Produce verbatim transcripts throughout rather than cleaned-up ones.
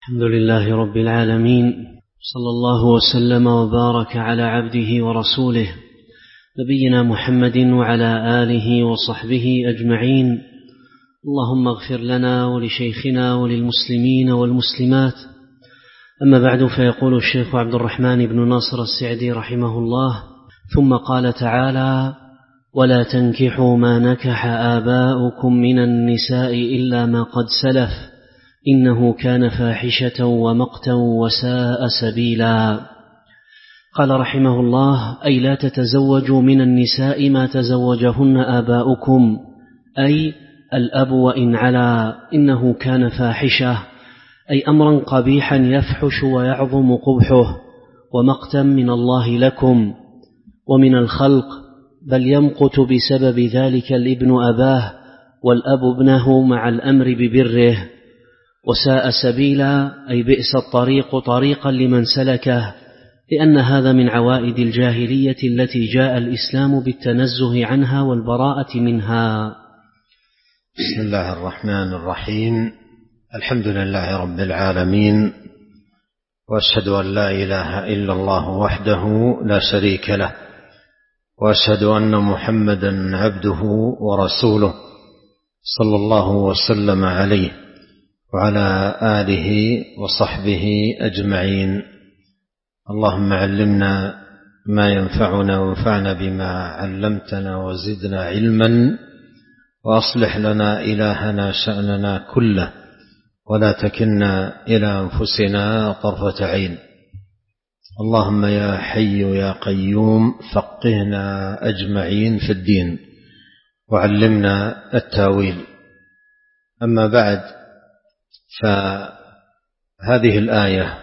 الحمد لله رب العالمين، صلى الله وسلم وبارك على عبده ورسوله نبينا محمد وعلى آله وصحبه أجمعين. اللهم اغفر لنا ولشيخنا وللمسلمين والمسلمات. أما بعد، فيقول الشيخ عبد الرحمن بن ناصر السعدي رحمه الله: ثم قال تعالى: ولا تنكحوا ما نكح آباؤكم من النساء إلا ما قد سلف إنه كان فاحشة ومقتا وساء سبيلا. قال رحمه الله: أي لا تتزوجوا من النساء ما تزوجهن آباؤكم، أي الأب وإن علا، إنه كان فاحشة، أي أمرا قبيحا يفحش ويعظم قبحه، ومقتا من الله لكم ومن الخلق، بل يمقت بسبب ذلك الابن أباه والأب ابنه مع الأمر ببره. وساء سبيلا، أي بئس الطريق طريقا لمن سلكه، لأن هذا من عوائد الجاهلية التي جاء الإسلام بالتنزه عنها والبراءة منها. بسم الله الرحمن الرحيم. الحمد لله رب العالمين، وأشهد أن لا إله إلا الله وحده لا شريك له، وأشهد أن محمدا عبده ورسوله صلى الله وسلم عليه وعلى آله وصحبه أجمعين. اللهم علمنا ما ينفعنا وانفعنا بما علمتنا وزدنا علما، وأصلح لنا إلهنا شأننا كله، ولا تكلنا إلى أنفسنا طرفة عين. اللهم يا حي يا قيوم فقهنا أجمعين في الدين، وعلمنا التاويل. أما بعد، فهذه الآية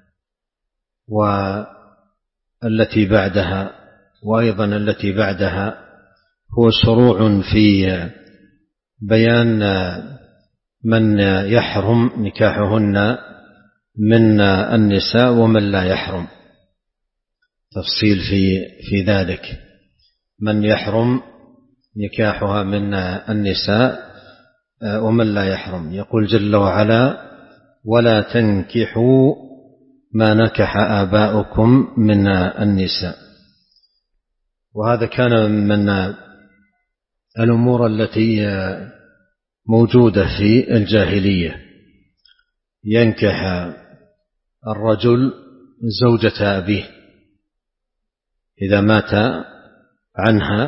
والتي بعدها وأيضا التي بعدها هو شروع في بيان من يحرم نكاحهن من النساء ومن لا يحرم، تفصيل في في ذلك، من يحرم نكاحها من النساء ومن لا يحرم. يقول جل وعلا: ولا تنكحوا ما نكح آباؤكم من النساء. وهذا كان من الأمور التي موجودة في الجاهلية، ينكح الرجل زوجة أبيه إذا مات عنها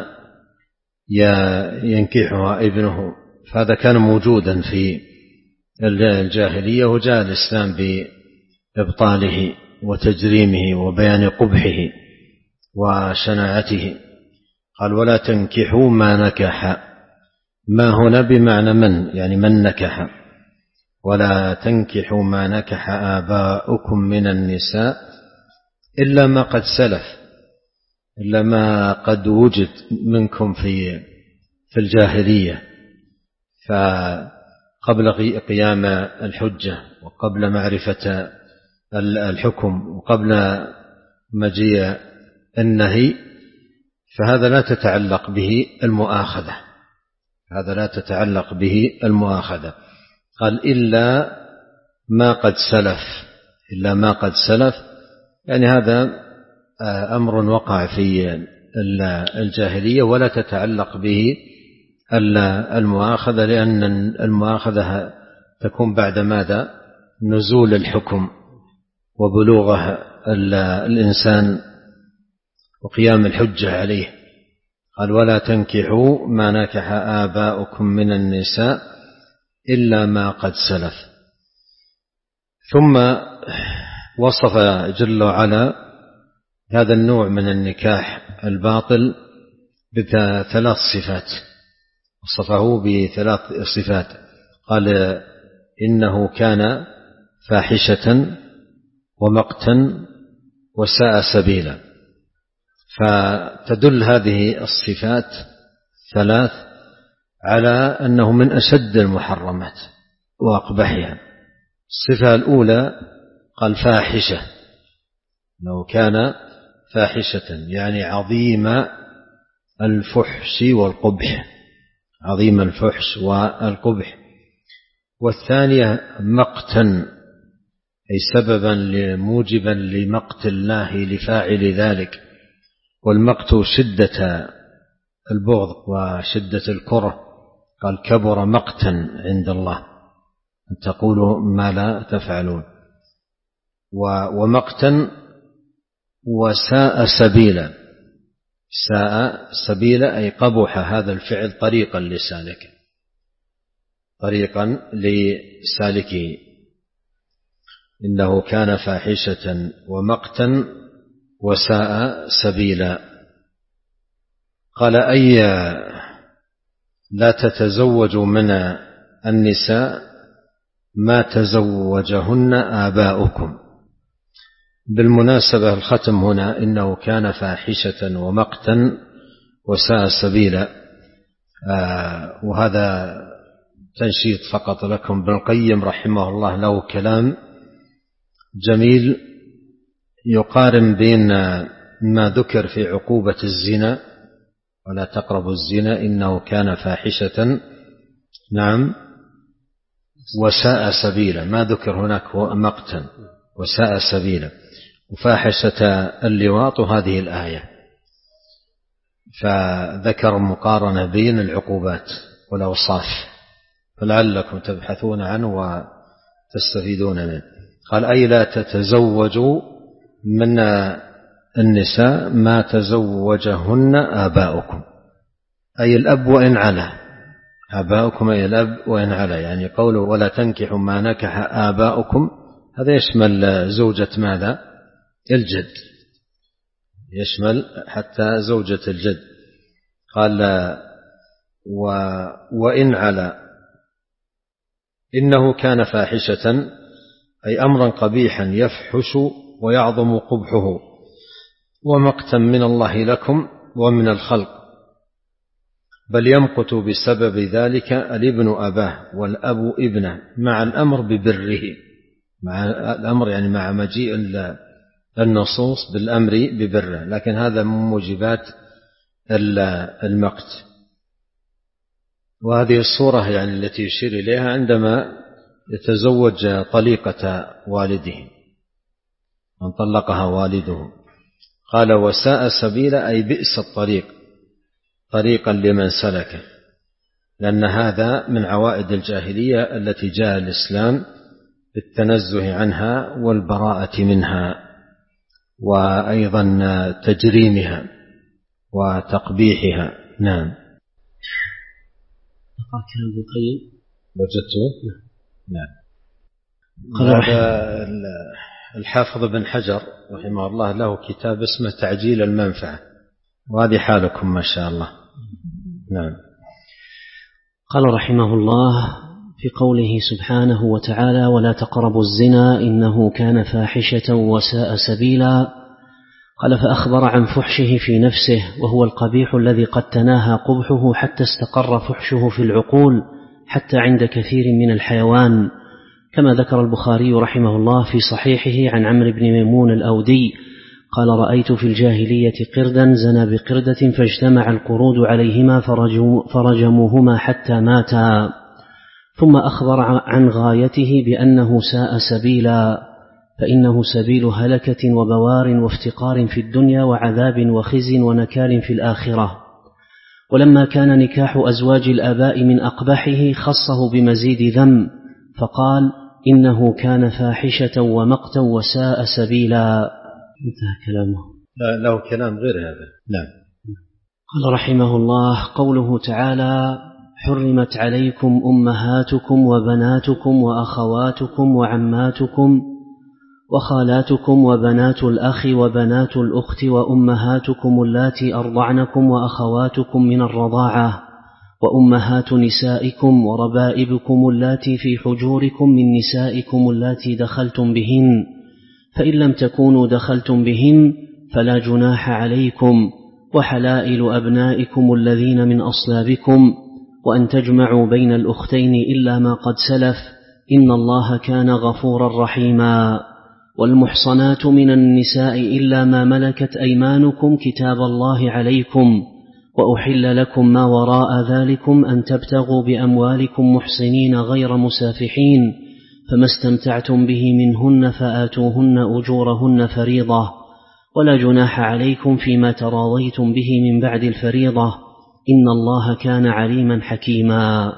ينكحها ابنه، فهذا كان موجودا في الجاهلية، وجاء الإسلام بإبطاله وتجريمه وبيان قبحه وشناعته. قال: ولا تنكحوا ما نكح، ما هنا بمعنى من، يعني من نكح. ولا تنكحوا ما نكح آباؤكم من النساء إلا ما قد سلف، إلا ما قد وجد منكم في في الجاهلية، فقبل قيام الحجة وقبل معرفة الحكم وقبل مجيء النهي، فهذا لا تتعلق به المؤاخذة، هذا لا تتعلق به المؤاخذة. قال: إلا ما قد سلف، إلا ما قد سلف، يعني هذا أمر وقع في الجاهلية ولا تتعلق به المؤاخذة، لأن المؤاخذة تكون بعد ماذا؟ نزول الحكم وبلوغه الإنسان وقيام الحجة عليه. قال: ولا تنكحوا ما نكح آباؤكم من النساء إلا ما قد سلف. ثم وصف جل وعلا هذا النوع من النكاح الباطل بثلاث صفات، وصفه بثلاث صفات. قال: إنه كان فاحشة ومقتا وساء سبيلا. فتدل هذه الصفات ثلاث على أنه من أشد المحرمات وأقبحها. الصفة الأولى قال فاحشة، لو كان فاحشة يعني عظيم الفحش والقبح، عظيم الفحش والقبح. والثانية مقتا، أي سببا موجبا لمقت الله لفاعل ذلك. والمقت شدة البغض وشدة الكره، قال كبر مقتا عند الله أن تقولوا ما لا تفعلون. ومقتا وساء سبيلا، ساء سبيلا أي قبح هذا الفعل طريقا لسالك طريقا لسالكه، إنه كان فاحشة ومقتا وساء سبيلا. قال أي لا تتزوجوا من النساء ما تزوجهن آباؤكم. بالمناسبة الختم هنا إنه كان فاحشة ومقتا وساء سبيلا، آه وهذا تنشيط فقط لكم. ابن القيم رحمه الله له كلام جميل يقارن بين ما ذكر في عقوبة الزنا، ولا تقربوا الزنا إنه كان فاحشة نعم وساء سبيلا، ما ذكر هناك مقتا وساء سبيلا، وفاحشة اللواط هذه الآية، فذكر مقارنة بين العقوبات والأوصاف، فلعلكم تبحثون عنه وتستفيدون منه. قال أي لا تتزوجوا من النساء ما تزوجهن آباؤكم، أي الأب وإن علا، آباؤكم أي الأب وإن علا، يعني قوله ولا تنكحوا ما نكح آباؤكم هذا يشمل زوجة ماذا؟ الجد، يشمل حتى زوجة الجد. قال و وإن علا إنه كان فاحشة أي أمرا قبيحا يفحش ويعظم قبحه، ومقتا من الله لكم ومن الخلق، بل يمقت بسبب ذلك الابن أباه والأب ابنه، مع الأمر ببره، مع الأمر يعني مع مجيء النصوص بالأمر ببره، لكن هذا من موجبات المقت. وهذه الصورة يعني التي يشير إليها عندما يتزوج طليقة والده، من طلقها والده. قال وساء سبيلا أي بئس الطريق، طريقا لمن سلكه، لأن هذا من عوائد الجاهلية التي جاء الإسلام بالتنزه عنها والبراءة منها، وأيضا تجريمها وتقبيحها. نعم. وجدته نعم. هذا الحافظ بن حجر رحمه الله له كتاب اسمه تعجيل المنفعة، وهذه حالكم ما شاء الله. نعم. قال رحمه الله في قوله سبحانه وتعالى ولا تقربوا الزنا إنه كان فاحشة وساء سبيلا، قال فأخبر عن فحشه في نفسه، وهو القبيح الذي قد تناهى قبحه حتى استقر فحشه في العقول حتى عند كثير من الحيوان، كما ذكر البخاري رحمه الله في صحيحه عن عمرو بن ميمون الأودي قال رأيت في الجاهلية قردا زنى بقردة فاجتمع القرود عليهما فرجموهما حتى ماتا، ثم أخبر عن غايته بأنه ساء سبيلا، فإنه سبيل هلكة وبوار وافتقار في الدنيا وعذاب وخزي ونكال في الآخرة. ولما كان نكاح أزواج الآباء من أقبحه خصه بمزيد ذم، فقال إنه كان فاحشة ومقتا وساء سبيلا. انتهى كلامه. لا له كلام غير هذا. نعم. قال رحمه الله قوله تعالى حرمت عليكم أمهاتكم وبناتكم وأخواتكم وعماتكم وخالاتكم وبنات الأخ وبنات الأخت وأمهاتكم اللاتي أرضعنكم وأخواتكم من الرضاعة وأمهات نسائكم وربائبكم اللاتي في حجوركم من نسائكم اللاتي دخلتم بهن، فإن لم تكونوا دخلتم بهن فلا جناح عليكم، وحلائل أبنائكم الذين من أصلابكم، وأن تجمعوا بين الأختين إلا ما قد سلف إن الله كان غفورا رحيما. والمحصنات من النساء إلا ما ملكت أيمانكم كتاب الله عليكم، وأحل لكم ما وراء ذلكم أن تبتغوا بأموالكم محصنين غير مسافحين، فما استمتعتم به منهن فآتوهن أجورهن فريضة ولا جناح عليكم فيما تراضيتم به من بعد الفريضة إن الله كان عليما حكيما.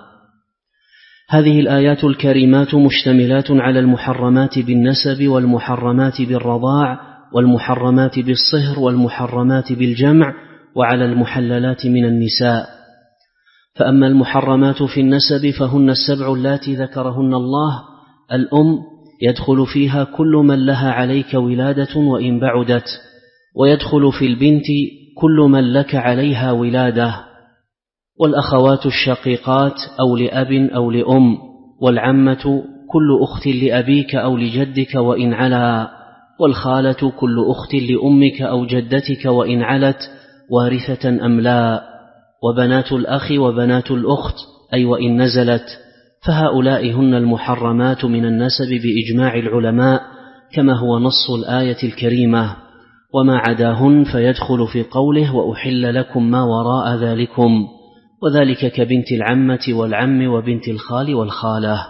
هذه الآيات الكريمات مشتملات على المحرمات بالنسب والمحرمات بالرضاع والمحرمات بالصهر والمحرمات بالجمع وعلى المحللات من النساء. فأما المحرمات في النسب فهن السبع اللاتي ذكرهن الله. الأم يدخل فيها كل من لها عليك ولادة وإن بعدت، ويدخل في البنت كل من لك عليها ولادة، والأخوات الشقيقات أو لأب أو لأم، والعمة كل أخت لأبيك أو لجدك وإن علا، والخالة كل أخت لأمك أو جدتك وإن علت وارثة أم لا، وبنات الأخ وبنات الأخت أي وإن نزلت، فهؤلاء هن المحرمات من النسب بإجماع العلماء كما هو نص الآية الكريمة، وما عداهن فيدخل في قوله وأحل لكم ما وراء ذلكم، وذلك كبنت العمة والعم وبنت الخال والخالة.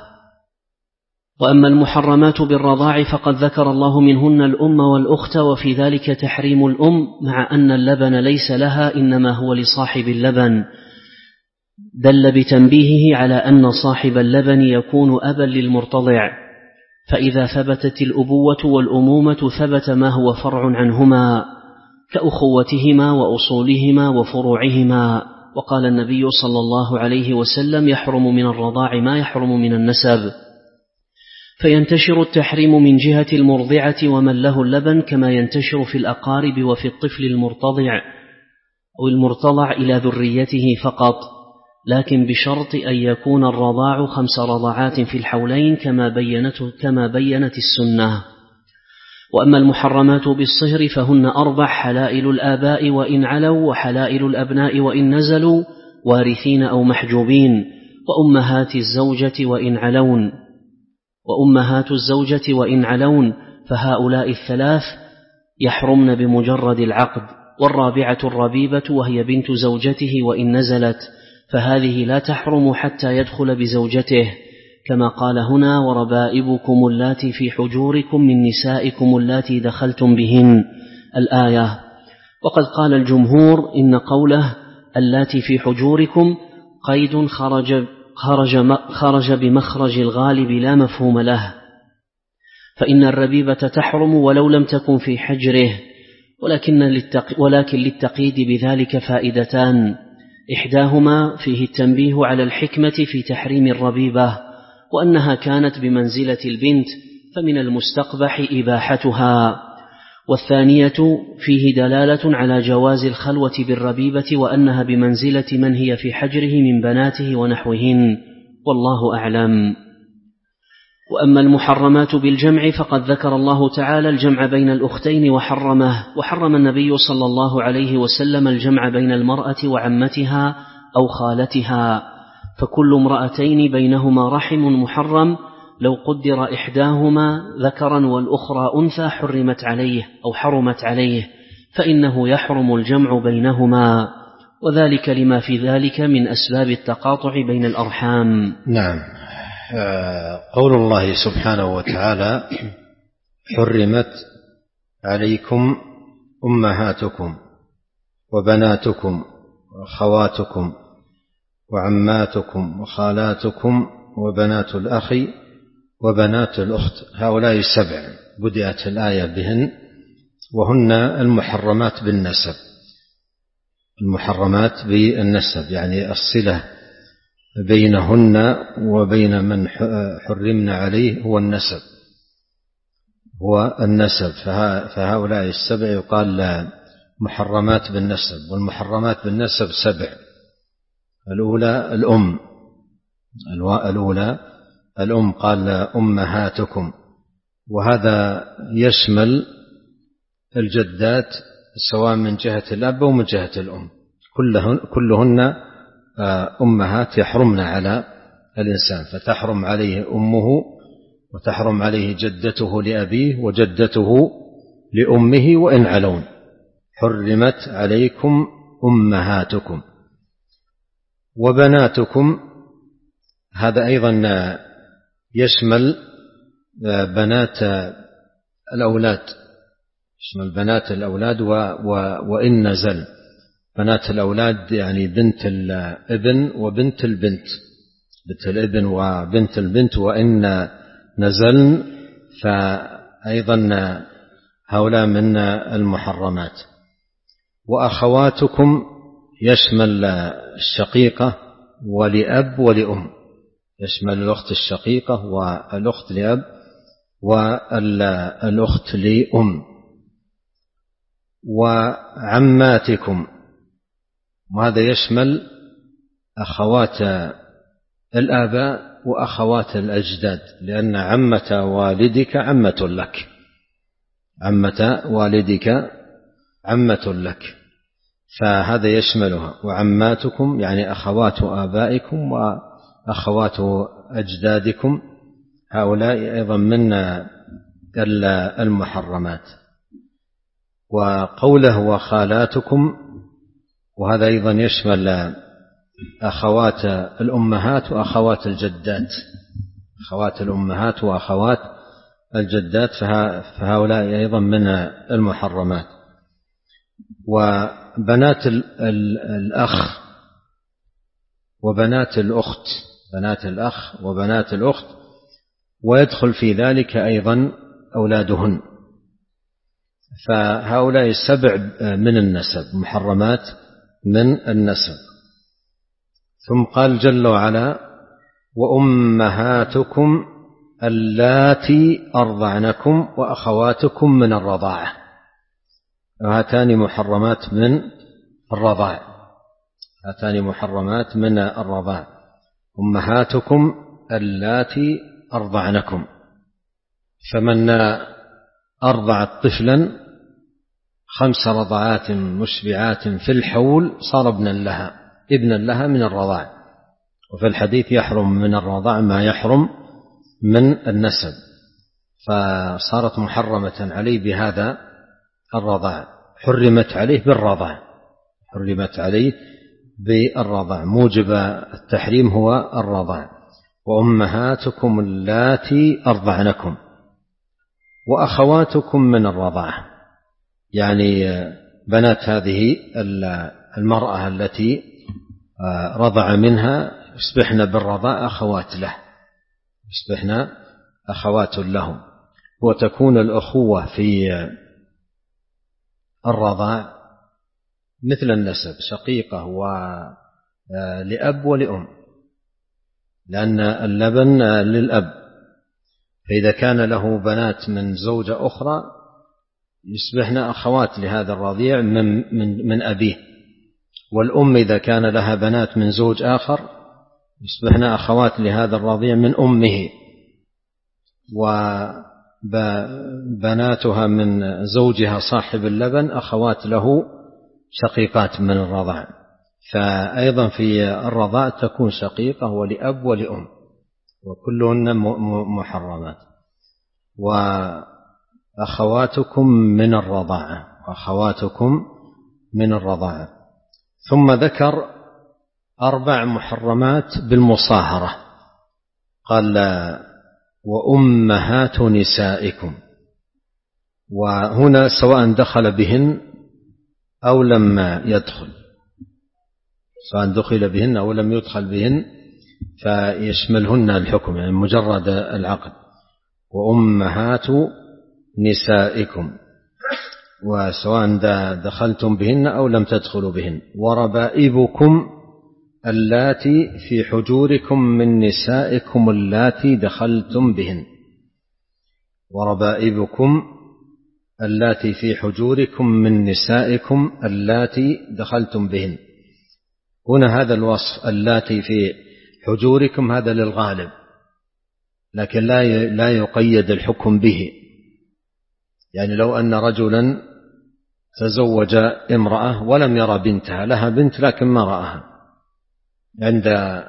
وأما المحرمات بالرضاع فقد ذكر الله منهن الأم والأخت، وفي ذلك تحريم الأم مع أن اللبن ليس لها إنما هو لصاحب اللبن، دل بتنبيهه على أن صاحب اللبن يكون أبا للمرتضع، فإذا ثبتت الأبوة والأمومة ثبت ما هو فرع عنهما كأخوتهما وأصولهما وفروعهما. وقال النبي صلى الله عليه وسلم يحرم من الرضاع ما يحرم من النسب، فينتشر التحريم من جهة المرضعة ومن له اللبن كما ينتشر في الأقارب وفي الطفل المرتضع أو المرتضع إلى ذريته فقط، لكن بشرط أن يكون الرضاع خمس رضعات في الحولين كما بينته كما بينت السنة. وأما المحرمات بالصهر فهن أربع: حلائل الآباء وإن علوا، وحلائل الأبناء وإن نزلوا، وارثين أو محجوبين، وأمهات الزوجة وإن علون وأمهات الزوجة وإن علون، فهؤلاء الثلاث يحرمن بمجرد العقد. والرابعة الربيبة وهي بنت زوجته وإن نزلت، فهذه لا تحرم حتى يدخل بزوجته، كما قال هنا وربائبكم اللاتي في حجوركم من نسائكم اللاتي دخلتم بهن الآية. وقد قال الجمهور إن قوله اللاتي في حجوركم قيد خرج, خرج, خرج بمخرج الغالب لا مفهوم له، فإن الربيبة تحرم ولو لم تكن في حجره، ولكن, للتق... ولكن للتقييد بذلك فائدتان: إحداهما فيه التنبيه على الحكمة في تحريم الربيبة، وأنها كانت بمنزلة البنت فمن المستقبح إباحتها، والثانية فيه دلالة على جواز الخلوة بالربيبة وأنها بمنزلة من هي في حجره من بناته ونحوهن، والله أعلم. وأما المحرمات بالجمع فقد ذكر الله تعالى الجمع بين الأختين وحرمه، وحرم النبي صلى الله عليه وسلم الجمع بين المرأة وعمتها أو خالتها، فكل امرأتين بينهما رحم محرم لو قدر إحداهما ذكرا والأخرى أنثى حرمت عليه أو حرمت عليه، فإنه يحرم الجمع بينهما، وذلك لما في ذلك من أسباب التقاطع بين الأرحام. نعم. قول الله سبحانه وتعالى حرمت عليكم أمهاتكم وبناتكم وأخواتكم وعماتكم وخالاتكم وبنات الأخ وبنات الأخت، هؤلاء السبع بدأت الآية بهن، وهن المحرمات بالنسب. المحرمات بالنسب يعني الصلة بينهن وبين من حرمنا عليه هو النسب هو النسب فهؤلاء السبع يقال محرمات بالنسب. والمحرمات بالنسب سبع: الأولى الأم الأولى الأم قال أمهاتكم، وهذا يشمل الجدات سواء من جهة الأب أو من جهة الأم، كلهن, كلهن أمهات يحرمن على الإنسان، فتحرم عليه أمه وتحرم عليه جدته لأبيه وجدته لأمه وإن علون. حرمت عليكم أمهاتكم. وبناتكم هذا أيضا يشمل بنات الأولاد، يشمل بنات الأولاد و و وإن نزل. بنات الأولاد يعني بنت الابن وبنت البنت، بنت الابن وبنت البنت، وإن نزلن فأيضا هؤلاء من المحرمات. وأخواتكم يشمل الشقيقة ولأب ولأم، يشمل الأخت الشقيقة والأخت لأب والأخت لأم. وعماتكم، وهذا يشمل أخوات الآباء وأخوات الأجداد، لأن عمة والدك عمة لك، عمة والدك عمة لك، فهذا يشملها. وعماتكم يعني أخوات آبائكم وأخوات أجدادكم، هؤلاء أيضا من المحرمات. وقوله وخالاتكم، وهذا أيضا يشمل أخوات الأمهات وأخوات الجدات، أخوات الأمهات وأخوات الجدات، فهؤلاء أيضا من المحرمات. وبنات الأخ وبنات الأخت، بنات الأخ وبنات الأخت، ويدخل في ذلك أيضا أولادهن، فهؤلاء السبع من النسب، محرمات من النسب. ثم قال جل وعلا وأمهاتكم اللاتي أرضعنكم وأخواتكم من الرضاعة، وهاتان محرمات من الرضاع، هاتان محرمات من الرضاع. أمهاتكم اللاتي أرضعنكم، فمن أرضعت طفلا خمس رضعات مشبعات في الحول صار ابنا لها، ابنا لها من الرضاع. وفي الحديث يحرم من الرضاع ما يحرم من النسب، فصارت محرمة عليه بهذا الرضاع، حرمت عليه بالرضاع، حرمت عليه بالرضاع، موجب التحريم هو الرضاع. وأمهاتكم اللاتي أرضعنكم وأخواتكم من الرضاعة، يعني بنات هذه المرأة التي رضع منها يصبحن بالرضاء أخوات له، يصبحن أخوات لهم. وتكون الأخوة في الرضاع مثل النسب، شقيقة ولأب ولأم، لأن اللبن للأب، فإذا كان له بنات من زوجة أخرى يصبحن أخوات لهذا الرضيع من, من, من أبيه. والأم إذا كان لها بنات من زوج آخر يصبحن أخوات لهذا الرضيع من أمه. وبناتها من زوجها صاحب اللبن أخوات له شقيقات من الرضاع، فأيضا في الرضاع تكون شقيقة ولأب ولأم، وكلهن محرمات. وأخواتكم من الرضاعة، وأخواتكم من الرضاعة. ثم ذكر أربع محرمات بالمصاهرة، قال وأمهات نسائكم، وهنا سواء دخل بهن أو لم يدخل، سواء دخل بهن أو لم يدخل بهن فيشملهن الحكم، يعني مجرد العقد. وأمهات نسائكم، وسواء دخلتم بهن أو لم تدخلوا بهن. وربائبكم اللاتي في حجوركم من نسائكم اللاتي دخلتم بهن، وربائبكم اللاتي في حجوركم من نسائكم اللاتي دخلتم بهن. هنا هذا الوصف اللاتي في حجوركم هذا للغالب، لكن لا لا يقيد الحكم به. يعني لو أن رجلا تزوج امرأة ولم يرى بنتها، لها بنت لكن ما رآها، عند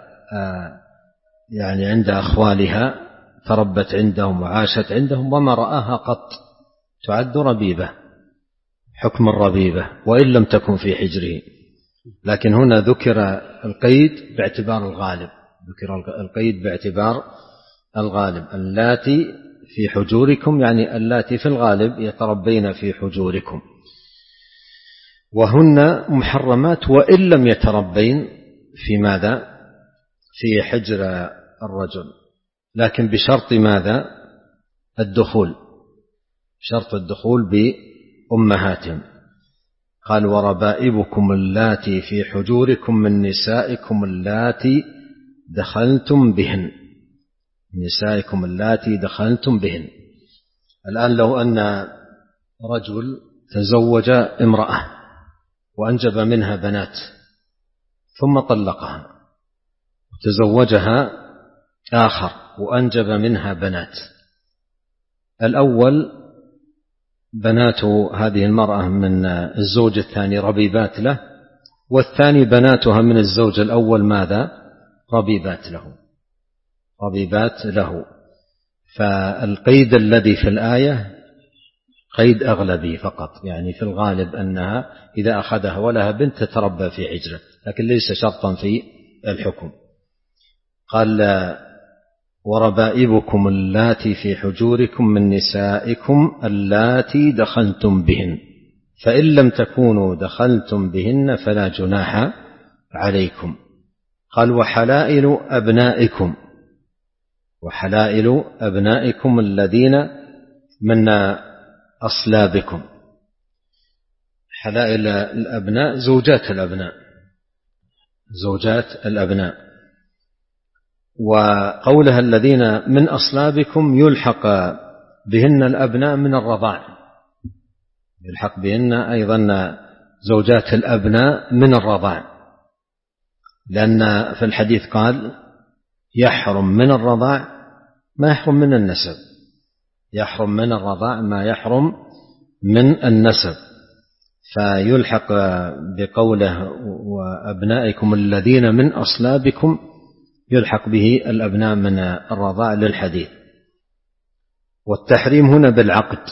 يعني عند أخوالها تربت عندهم وعاشت عندهم وما رآها قط، تعد ربيبة، حكم الربيبة وإن لم تكن في حجره. لكن هنا ذكر القيد باعتبار الغالب، ذكر القيد باعتبار الغالب، اللاتي في حجوركم يعني اللاتي في الغالب يتربين في حجوركم، وهن محرمات وإن لم يتربين في ماذا؟ في حجر الرجل، لكن بشرط ماذا؟ الدخول، شرط الدخول بأمهاتهم. قال وربائبكم اللاتي في حجوركم من نسائكم اللاتي دخلتم بهن، نسائكم اللاتي دخلتم بهن. الآن لو أن رجل تزوج امرأة وأنجب منها بنات ثم طلقها وتزوجها آخر وأنجب منها بنات، الأول بنات هذه المرأة من الزوج الثاني ربيبات له، والثاني بناتها من الزوج الأول ماذا؟ ربيبات له، ربيبات له. فالقيد الذي في الآية قيد أغلبي فقط، يعني في الغالب أنها إذا أخذها ولها بنت تتربى في حجره، لكن ليس شرطا في الحكم. قال وربائبكم اللاتي في حجوركم من نسائكم اللاتي دخلتم بهن، فإن لم تكونوا دخلتم بهن فلا جناح عليكم. قال وحلائل أبنائكم، وحلائل أبنائكم الذين من أصلابكم. حلائل الأبناء زوجات الأبناء، زوجات الأبناء. وقولها الذين من أصلابكم يلحق بهن الأبناء من الرضاع، يلحق بهن أيضا زوجات الأبناء من الرضاع، لأن في الحديث قال يحرم من الرضاع ما يحرم من النسب، يحرم من الرضاع ما يحرم من النسب، فيلحق بقوله وأبنائكم الذين من أصلابكم يلحق به الأبناء من الرضاع للحديث. والتحريم هنا بالعقد،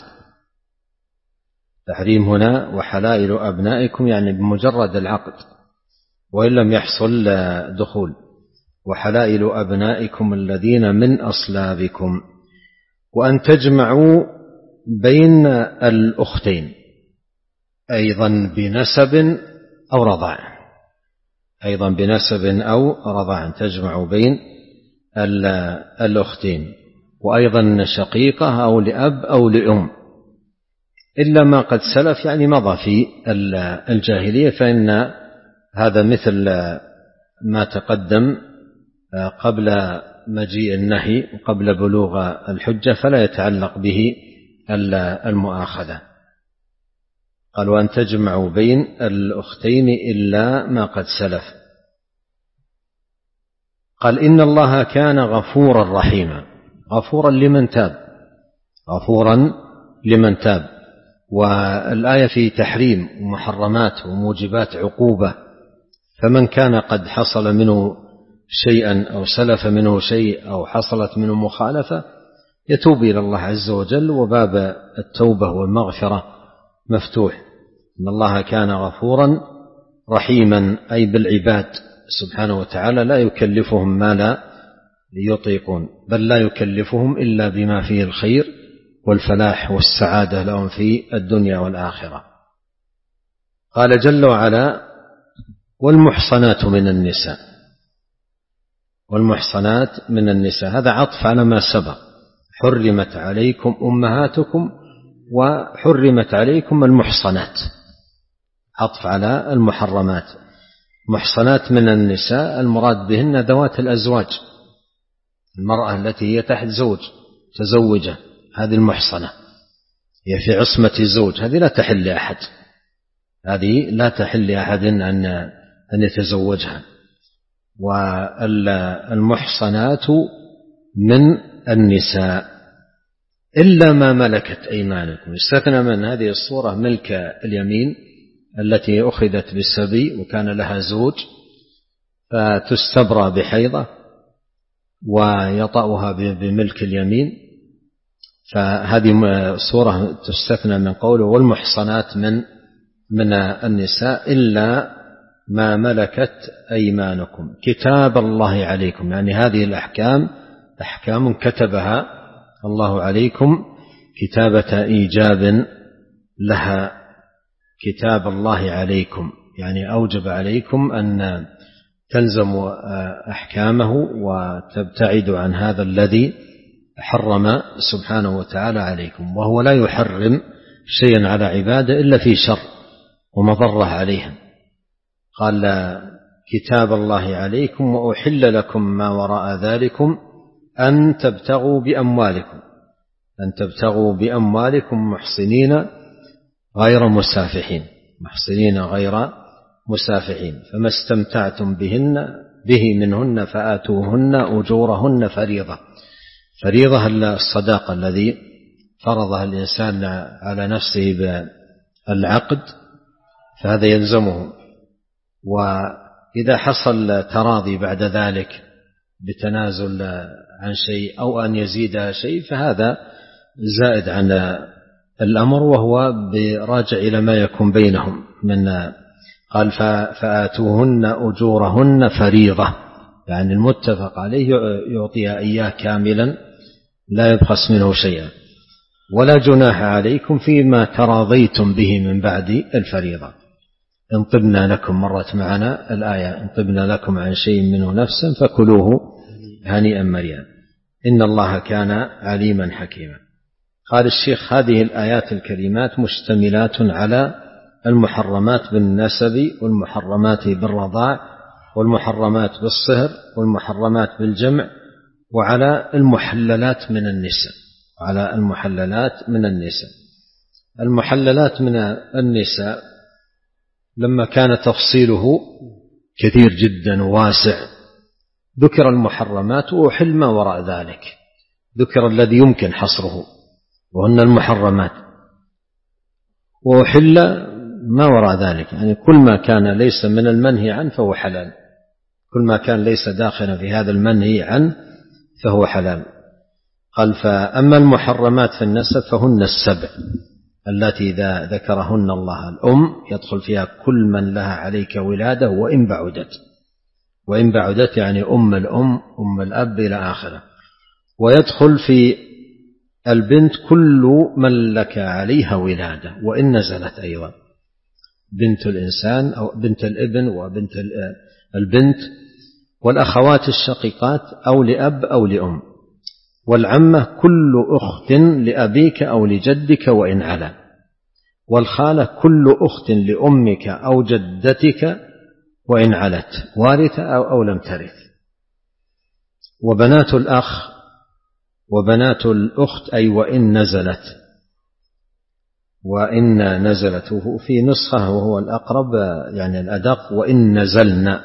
تحريم هنا وحلائل أبنائكم يعني بمجرد العقد وإن لم يحصل دخول. وحلائل أبنائكم الذين من أصلابكم، وأن تجمعوا بين الأختين أيضا بنسب أو رضاع، أيضا بنسب أو رضاع، تجمعوا بين الأختين، وأيضا شقيقة أو لأب أو لأم، إلا ما قد سلف يعني مضى في الجاهلية، فإن هذا مثل ما تقدم قبل مجيء النهي وقبل بلوغ الحجة، فلا يتعلق به المؤاخذة. قال وأن تجمعوا بين الأختين إلا ما قد سلف. قال إن الله كان غفورا رحيما، غفورا لمن تاب، غفورا لمن تاب. والآية في تحريم ومحرمات وموجبات عقوبة، فمن كان قد حصل منه شيئا أو سلف منه شيء أو حصلت منه مخالفة يتوب إلى الله عز وجل، وباب التوبة والمغفرة مفتوح. إن الله كان غفورا رحيما أي بالعباد سبحانه وتعالى، لا يكلفهم ما لا يطيقون، بل لا يكلفهم إلا بما فيه الخير والفلاح والسعادة لهم في الدنيا والآخرة. قال جل وعلا والمحصنات من النساء، والمحصنات من النساء هذا عطف على ما سبق، حرمت عليكم أمهاتكم وحرمت عليكم المحصنات، عطف على المحرمات. محصنات من النساء المراد بهن ذوات الأزواج، المرأة التي هي تحت زوج تزوجه، هذه المحصنة هي في عصمة زوج، هذه لا تحل لأحد، هذه لا تحل لأحد أن أن يتزوجها. والمحصنات من النساء إلا ما ملكت أيمانكم، استثنى من هذه الصورة ملك اليمين التي أخذت بالسبي وكان لها زوج فتستبرى بحيضة ويطأها بملك اليمين، فهذه صورة تستثنى من قوله والمحصنات من من النساء إلا ما ملكت أيمانكم كتاب الله عليكم، يعني هذه الأحكام أحكام كتبها الله عليكم كتابة إيجاب لها، كتاب الله عليكم يعني أوجب عليكم أن تلزموا أحكامه وتبتعدوا عن هذا الذي حرم سبحانه وتعالى عليكم، وهو لا يحرم شيئا على عباده إلا في شر ومضرة عليهم. قال كتاب الله عليكم وأحل لكم ما وراء ذلكم أن تبتغوا بأموالكم أن تبتغوا بأموالكم محصنين غير مسافحين محصنين غير مسافحين فما استمتعتم بهن به منهن فآتوهن أجورهن فريضة. فريضة الصداقة الذي فرضها الإنسان على نفسه بالعقد، فهذا يلزمه. وإذا حصل تراضي بعد ذلك بتنازل عن شيء أو أن يزيد شيء فهذا زائد عن الأمر، وهو براجع إلى ما يكون بينهم من قال فآتوهن أجورهن فريضة، يعني المتفق عليه يعطيها إياه كاملا لا يبخس منه شيئا. ولا جناح عليكم فيما تراضيتم به من بعد الفريضة. إن طبنا لكم، مرت معنا الآية، إن طبنا لكم عن شيء منه نفسا فكلوه هنيئا مريئا إن الله كان عليما حكيما. قال الشيخ هذه الآيات الكريمات مشتملات على المحرمات بالنسب والمحرمات بالرضاع والمحرمات بالصهر والمحرمات بالجمع وعلى المحللات من النساء وعلى المحللات من النساء. المحللات من النساء لما كان تفصيله كثير جدا وواسع ذكر المحرمات وأحل ما وراء ذلك، ذكر الذي يمكن حصره وهن المحرمات، وأحل ما وراء ذلك يعني كل ما كان ليس من المنهي عنه فهو حلال، كل ما كان ليس داخلا في هذا المنهي عنه فهو حلال. قال فأما المحرمات في النسب فهن السبع التي إذا ذكرهن الله، الأم يدخل فيها كل من لها عليك ولادة وإن بعدت، وإن بعدت يعني أم الأم أم الأب إلى آخره. ويدخل في البنت كل من لك عليها ولادة وإن نزلت أيضا، بنت الإنسان أو بنت الابن وبنت البنت، والأخوات الشقيقات أو لأب أو لأم، والعمة كل أخت لأبيك أو لجدك وإن علا، والخالة كل أخت لأمك أو جدتك وإن علت وارثة أو, أو لم ترث، وبنات الأخ وبنات الأخت أي وإن نزلت، وإن نزلت في نسخة وهو الأقرب يعني الأدق وإن نزلنا،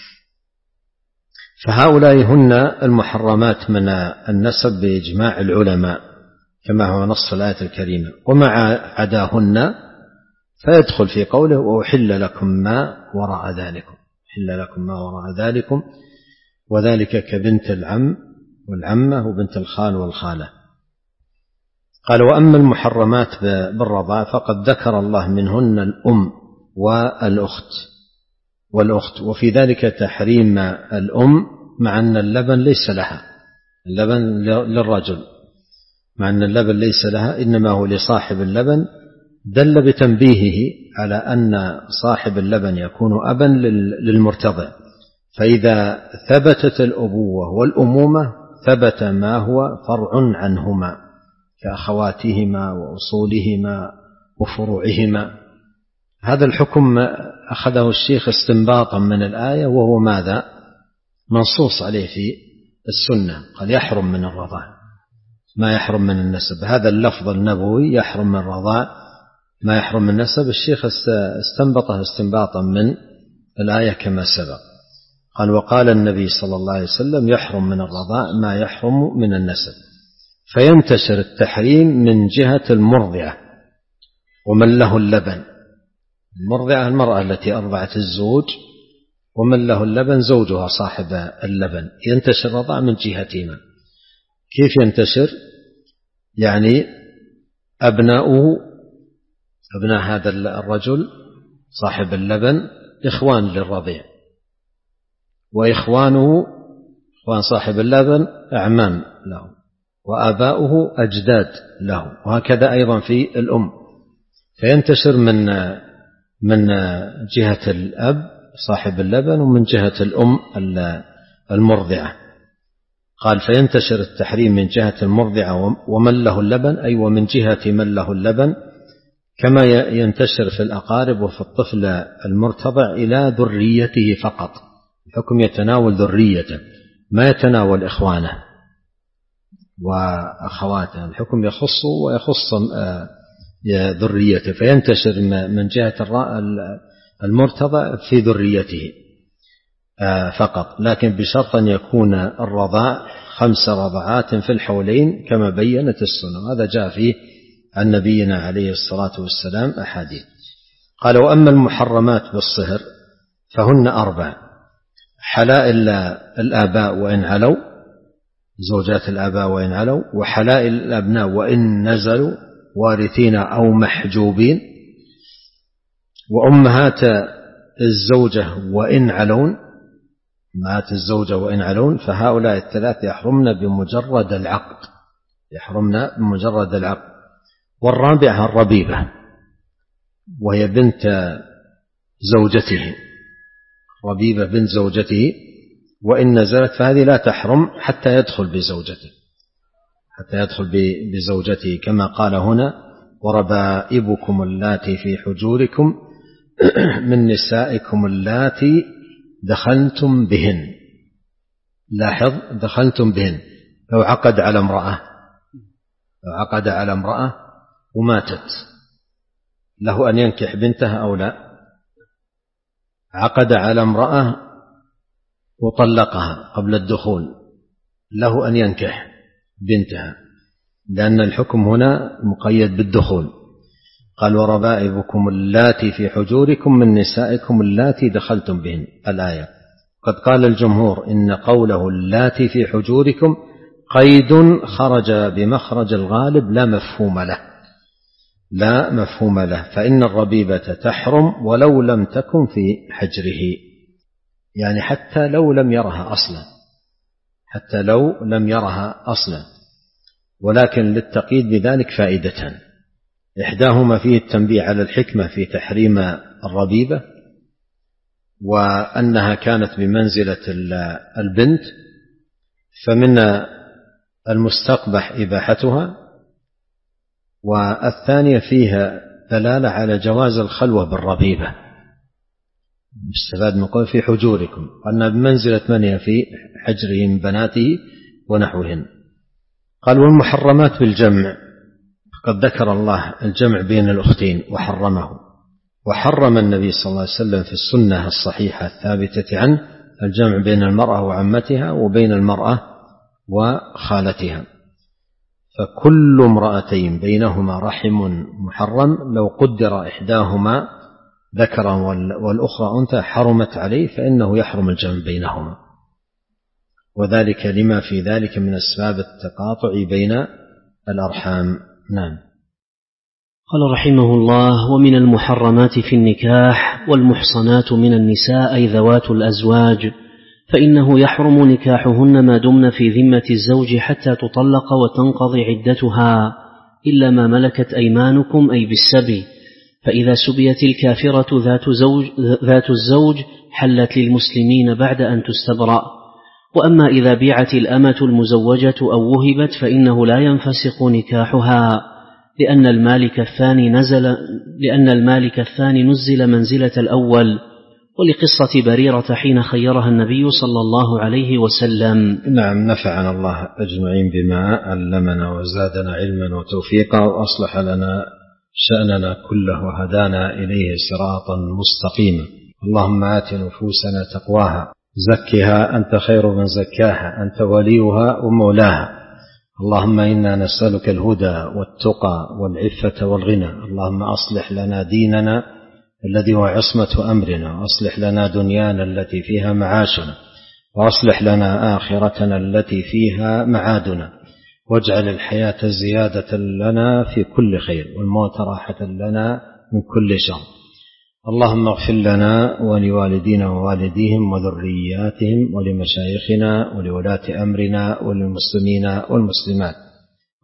فهؤلاء هن المحرمات من النسب بإجماع العلماء كما هو نص الآية الكريمة. ومع عداهن فيدخل في قوله وأحل لكم ما وراء ذلكم، أحل لكم ما وراء ذلكم، وذلك كبنت العم والعمة وبنت الخال والخالة. قال وأما المحرمات بالرضاع فقد ذكر الله منهن الأم والأخت والأخت وفي ذلك تحريم الأم مع أن اللبن ليس لها، اللبن للرجل مع أن اللبن ليس لها إنما هو لصاحب اللبن، دل بتنبيهه على أن صاحب اللبن يكون أبا للمرتضع، فإذا ثبتت الأبوة والأمومة ثبت ما هو فرع عنهما كأخواتهما وأصولهما وفروعهما. هذا الحكم أخذه الشيخ استنباطا من الآية، وهو ماذا؟ منصوص عليه في السنة، قال يحرم من الرضاع ما يحرم من النسب، هذا اللفظ النبوي يحرم من الرضاع ما يحرم من النسب، الشيخ استنبطه استنباطا من الآية كما سبق. قال وقال النبي صلى الله عليه وسلم يحرم من الرضاع ما يحرم من النسب، فينتشر التحريم من جهة المرضعة ومن له اللبن. المرضعة المرأة التي أرضعت الزوج، ومن له اللبن زوجها صاحب اللبن، ينتشر الرضاع من جهتهما. كيف ينتشر؟ يعني أبناؤه أبناء هذا الرجل صاحب اللبن إخوان للرضيع، وإخوانه إخوان صاحب اللبن أعمام له، وآباؤه أجداد له، وهكذا أيضا في الأم، فينتشر من من جهة الأب صاحب اللبن ومن جهة الأم المرضعة. قال فينتشر التحريم من جهة المرضعة ومن له اللبن، أي ومن جهة من له اللبن، كما ينتشر في الأقارب وفي الطفل المرتضع إلى ذريته فقط. الحكم يتناول ذريته ما يتناول إخوانه وأخواته، الحكم يخص ويخص ذريته، فينتشر من جهة المرتضع في ذريته فقط، لكن بشرط أن يكون الرضاع خمس رضعات في الحولين كما بينت السنة، هذا جاء فيه عن نبينا عليه الصلاة والسلام أحاديث. قال وأما المحرمات بالصهر فهن أربع: حلائل الآباء وإن علوا، زوجات الآباء وإن علوا، وحلائل الأبناء وإن نزلوا وارثين أو محجوبين، وأمهات الزوجة وإن علون، أمهات الزوجة وإن علون، فهؤلاء الثلاث يحرمن بمجرد العقد، يحرمن بمجرد العقد. والرابعة الربيبة وهي بنت زوجته، ربيبة بنت زوجته وإن نزلت فهذه لا تحرم حتى يدخل بزوجته، حتى يدخل بزوجته، كما قال هنا وربائبكم اللاتي في حجوركم من نسائكم اللاتي دخلتم بهن. لاحظ دخلتم بهن، لو عقد على امرأة لو عقد على امرأة وماتت له أن ينكح بنتها أو لا؟ عقد على امرأة وطلقها قبل الدخول، له أن ينكح بنتها، لأن الحكم هنا مقيد بالدخول. قال وربائبكم اللاتي في حجوركم من نسائكم اللاتي دخلتم بهن الآية. قد قال الجمهور إن قوله اللاتي في حجوركم قيد خرج بمخرج الغالب لا مفهوم له، لا مفهوم له، فإن الربيبة تحرم ولو لم تكن في حجره، يعني حتى لو لم يرها أصلا، حتى لو لم يرها أصلا، ولكن للتقييد بذلك فائدتان: إحداهما فيه التنبيه على الحكمة في تحريم الربيبة، وأنها كانت بمنزلة البنت، فمن المستقبح إباحتها، والثانية فيها دلالة على جواز الخلوة بالربيبة، استفاد من قول في حجوركم، قالنا بمنزلة من هي في حجرهم بناته ونحوهن. قال والمحرمات بالجمع، قد ذكر الله الجمع بين الأختين وحرمه، وحرم النبي صلى الله عليه وسلم في السنة الصحيحة الثابتة عنه الجمع بين المرأة وعمتها وبين المرأة وخالتها، فكل امرأتين بينهما رحم محرم لو قدر إحداهما ذكرا والأخرى أنثى حرمت عليه، فإنه يحرم الجمع بينهما، وذلك لما في ذلك من أسباب التقاطع بين الأرحام. نعم. قال رحمه الله: ومن المحرمات في النكاح والمحصنات من النساء أي ذوات الأزواج، فإنه يحرم نكاحهن ما دمن في ذمة الزوج حتى تطلق وتنقضي عدتها، إلا ما ملكت أيمانكم أي بالسبي، فإذا سبيت الكافرة ذات, زوج ذات الزوج حلت للمسلمين بعد أن تستبرأ. وأما إذا بيعت الأمة المزوجة أو وهبت فإنه لا ينفسق نكاحها، لأن المالك الثاني نزل لأن المالك الثاني نزل منزلة الأول، ولقصة بريرة حين خيرها النبي صلى الله عليه وسلم. نعم. نفعنا الله أجمعين بما علمنا وزادنا علما وتوفيقا، وأصلح لنا شأننا كله وهدانا إليه صراطا مستقيما. اللهم آت نفوسنا تقواها زكها أنت خير من زكاها أنت وليها ومولاها. اللهم إنا نسألك الهدى والتقى والعفة والغنى. اللهم أصلح لنا ديننا الذي هو عصمة أمرنا، وأصلح لنا دنيانا التي فيها معاشنا، وأصلح لنا آخرتنا التي فيها معادنا، واجعل الحياة زيادة لنا في كل خير والموت راحة لنا من كل شر. اللهم اغفر لنا ولوالدينا ووالديهم وذرياتهم ولمشايخنا ولولاة أمرنا وللمسلمين والمسلمات.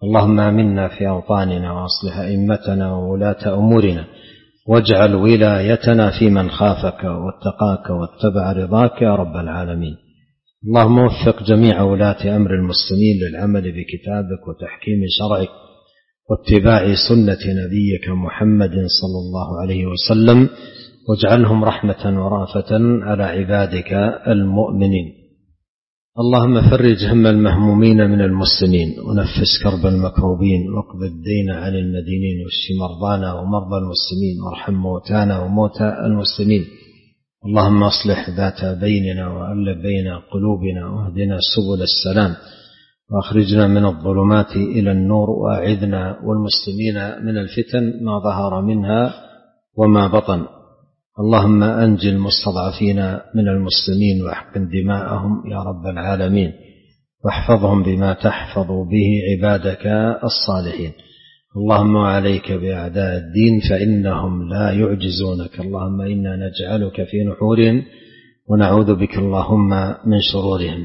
اللهم آمنا في أوطاننا وأصلح أئمتنا وولاة أمورنا واجعل ولايتنا في من خافك واتقاك واتبع رضاك يا رب العالمين. اللهم وفق جميع ولاة أمر المسلمين للعمل بكتابك وتحكيم شرعك واتباع سنة نبيك محمد صلى الله عليه وسلم، واجعلهم رحمة ورأفة على عبادك المؤمنين. اللهم فرج هم المهمومين من المسلمين ونفس كرب المكروبين واقض الدين عن المدينين واشف مرضانا ومرضى المسلمين وارحم موتانا وموتى المسلمين. اللهم اصلح ذات بيننا وألف بين قلوبنا واهدنا سبل السلام واخرجنا من الظلمات إلى النور وأعذنا والمسلمين من الفتن ما ظهر منها وما بطن. اللهم أنجِ المستضعفين من المسلمين واحقن دماءهم يا رب العالمين، واحفظهم بما تحفظ به عبادك الصالحين. اللهم عليك بأعداء الدين فإنهم لا يعجزونك. اللهم إنا نجعلك في نحورهم ونعوذ بك اللهم من شرورهم.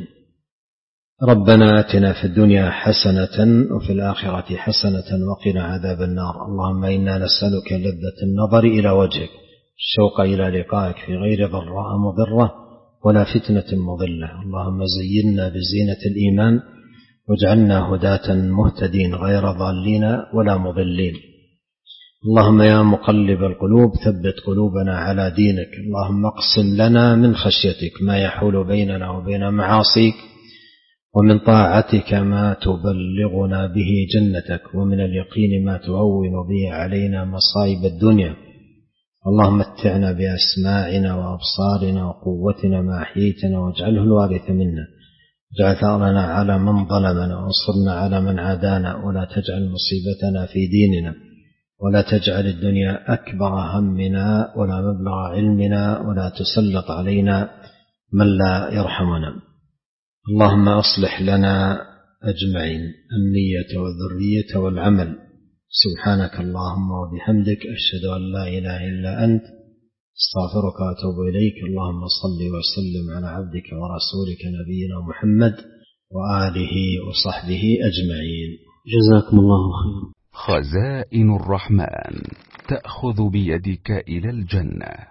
ربنا آتنا في الدنيا حسنة وفي الآخرة حسنة وقنا عذاب النار. اللهم إنا نسألك لذة النظر إلى وجهك، الشوق إلى لقائك في غير ضراء مضرة ولا فتنة مضلة. اللهم زينا بزينة الإيمان واجعلنا هداة مهتدين غير ضالين ولا مضلين. اللهم يا مقلب القلوب ثبت قلوبنا على دينك. اللهم اقسم لنا من خشيتك ما يحول بيننا وبين معاصيك، ومن طاعتك ما تبلغنا به جنتك، ومن اليقين ما تهون به علينا مصائب الدنيا. اللهم متعنا بأسماعنا وأبصارنا وقوتنا ما أحييتنا واجعله الوارث منا، واجعل ثأرنا على من ظلمنا وانصرنا على من عادانا، ولا تجعل مصيبتنا في ديننا، ولا تجعل الدنيا أكبر همنا ولا مبلغ علمنا، ولا تسلط علينا من لا يرحمنا. اللهم أصلح لنا أجمعين النية والذرية والعمل. سبحانك اللهم وبحمدك أشهد أن لا إله إلا أنت استغفرك وأتوب إليك. اللهم صل وسلم على عبدك ورسولك نبينا محمد وآله وصحبه أجمعين. جزاكم الله خيرا. خزائن الرحمن تأخذ بيدك إلى الجنة.